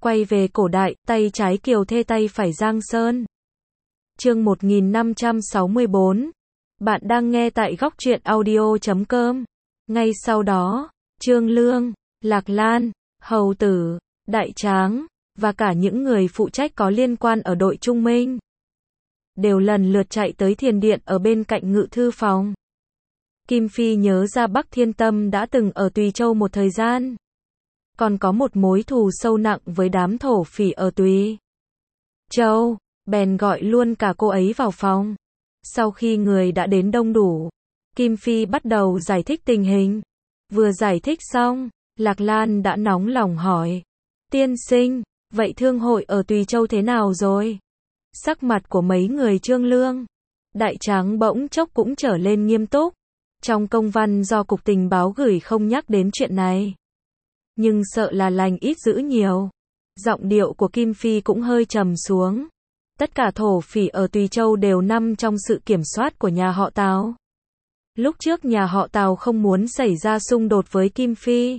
Quay về cổ đại, tay trái Kiều Thê tay phải Giang Sơn. Chương 1564. Bạn đang nghe tại góc truyện audio.com. Ngay sau đó, Trương Lương, Lạc Lan, Hầu Tử, Đại Tráng, và cả những người phụ trách có liên quan ở đội Trung Minh đều lần lượt chạy tới thiền điện ở bên cạnh ngự thư phòng. Kim Phi nhớ ra Bắc Thiên Tâm đã từng ở Tùy Châu một thời gian, còn có một mối thù sâu nặng với đám thổ phỉ ở Tùy Châu, bèn gọi luôn cả cô ấy vào phòng. Sau khi người đã đến đông đủ, Kim Phi bắt đầu giải thích tình hình. Vừa giải thích xong, Lạc Lan đã nóng lòng hỏi: tiên sinh, vậy thương hội ở Tùy Châu thế nào rồi? Sắc mặt của mấy người Trương Lương, Đại Tráng bỗng chốc cũng trở lên nghiêm túc. Trong công văn do Cục Tình báo gửi không nhắc đến chuyện này, nhưng sợ là lành ít dữ nhiều. Giọng điệu của Kim Phi cũng hơi trầm xuống. Tất cả thổ phỉ ở Tùy Châu đều nằm trong sự kiểm soát của nhà họ Tào. Lúc trước nhà họ Tào không muốn xảy ra xung đột với Kim Phi,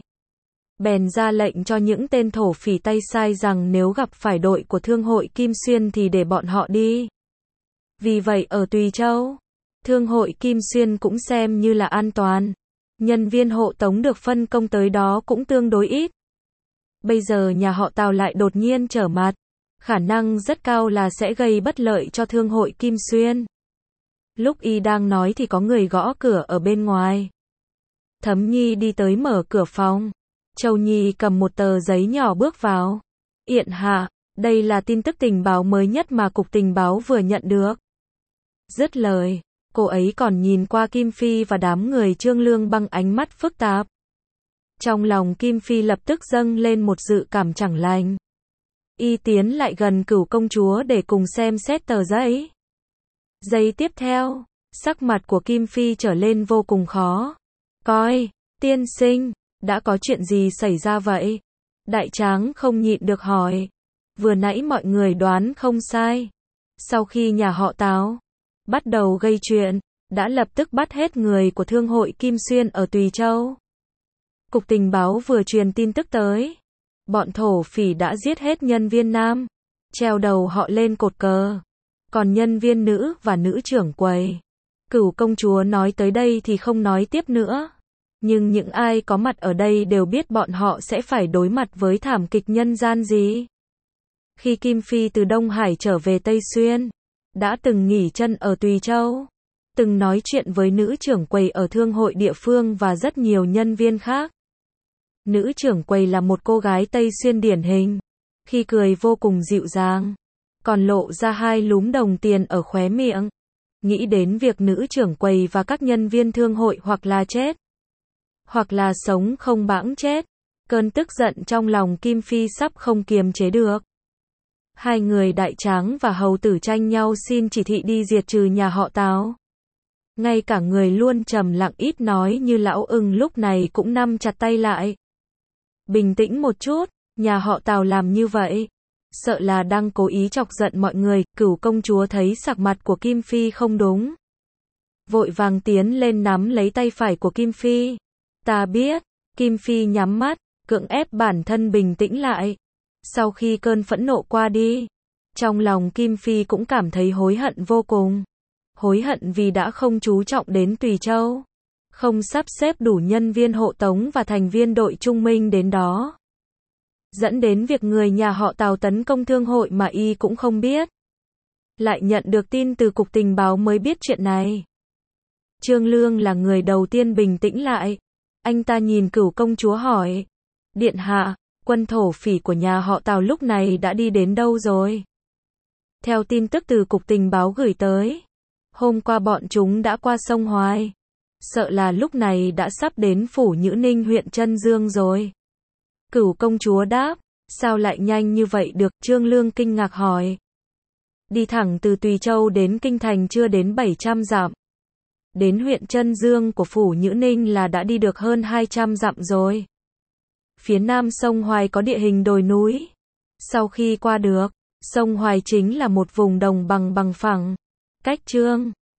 bèn ra lệnh cho những tên thổ phỉ tay sai rằng nếu gặp phải đội của thương hội Kim Xuyên thì để bọn họ đi. Vì vậy ở Tùy Châu, thương hội Kim Xuyên cũng xem như là an toàn. Nhân viên hộ tống được phân công tới đó cũng tương đối ít. Bây giờ nhà họ Tào lại đột nhiên trở mặt, khả năng rất cao là sẽ gây bất lợi cho thương hội Kim Xuyên. Lúc y đang nói thì có người gõ cửa ở bên ngoài. Thấm Nhi đi tới mở cửa phòng. Châu Nhi cầm một tờ giấy nhỏ bước vào. Yện hạ, đây là tin tức tình báo mới nhất mà Cục Tình báo vừa nhận được. Dứt lời, cô ấy còn nhìn qua Kim Phi và đám người Trương Lương bằng ánh mắt phức tạp. Trong lòng Kim Phi lập tức dâng lên một dự cảm chẳng lành. Y tiến lại gần Cửu công chúa để cùng xem xét tờ giấy. Giây tiếp theo, sắc mặt của Kim Phi trở lên vô cùng khó coi. Tiên sinh, đã có chuyện gì xảy ra vậy? Đại Tráng không nhịn được hỏi. Vừa nãy mọi người đoán không sai. Sau khi nhà họ Tào bắt đầu gây chuyện, đã lập tức bắt hết người của thương hội Kim Xuyên ở Tùy Châu. Cục Tình báo vừa truyền tin tức tới. Bọn thổ phỉ đã giết hết nhân viên nam, treo đầu họ lên cột cờ. Còn nhân viên nữ và nữ trưởng quầy, Cửu công chúa nói tới đây thì không nói tiếp nữa. Nhưng những ai có mặt ở đây đều biết bọn họ sẽ phải đối mặt với thảm kịch nhân gian gì. Khi Kim Phi từ Đông Hải trở về Tây Xuyên, đã từng nghỉ chân ở Tùy Châu, từng nói chuyện với nữ trưởng quầy ở thương hội địa phương và rất nhiều nhân viên khác. Nữ trưởng quầy là một cô gái Tây Xuyên điển hình, khi cười vô cùng dịu dàng, còn lộ ra hai lúm đồng tiền ở khóe miệng. Nghĩ đến việc nữ trưởng quầy và các nhân viên thương hội hoặc là chết, hoặc là sống không bãng chết, cơn tức giận trong lòng Kim Phi sắp không kiềm chế được. Hai người Đại Tráng và Hầu Tử tranh nhau xin chỉ thị đi diệt trừ nhà họ Tào. Ngay cả người luôn trầm lặng ít nói như lão ưng lúc này cũng nắm chặt tay lại. Bình tĩnh một chút, nhà họ Tào làm như vậy, sợ là đang cố ý chọc giận mọi người. Cửu công chúa thấy sắc mặt của Kim Phi không đúng, vội vàng tiến lên nắm lấy tay phải của Kim Phi. Ta biết. Kim Phi nhắm mắt, cưỡng ép bản thân bình tĩnh lại. Sau khi cơn phẫn nộ qua đi, trong lòng Kim Phi cũng cảm thấy hối hận vô cùng. Hối hận vì đã không chú trọng đến Tùy Châu, không sắp xếp đủ nhân viên hộ tống và thành viên đội Trung Minh đến đó, dẫn đến việc người nhà họ Tào tấn công thương hội mà y cũng không biết. Lại nhận được tin từ Cục Tình báo mới biết chuyện này. Trương Lương là người đầu tiên bình tĩnh lại. Anh ta nhìn Cửu công chúa hỏi: Điện hạ, quân thổ phỉ của nhà họ Tào lúc này đã đi đến đâu rồi? Theo tin tức từ Cục Tình báo gửi tới, hôm qua bọn chúng đã qua sông Hoài, sợ là lúc này đã sắp đến phủ Nhữ Ninh huyện Trân Dương rồi. Cửu công chúa đáp: Sao lại nhanh như vậy được? Trương Lương kinh ngạc hỏi. Đi thẳng từ Tùy Châu đến Kinh Thành chưa đến 700 dặm. Đến huyện Trân Dương của phủ Nhữ Ninh là đã đi được hơn 200 dặm rồi. Phía nam sông Hoài có địa hình đồi núi. Sau khi qua được sông Hoài chính là một vùng đồng bằng bằng phẳng, cách Trương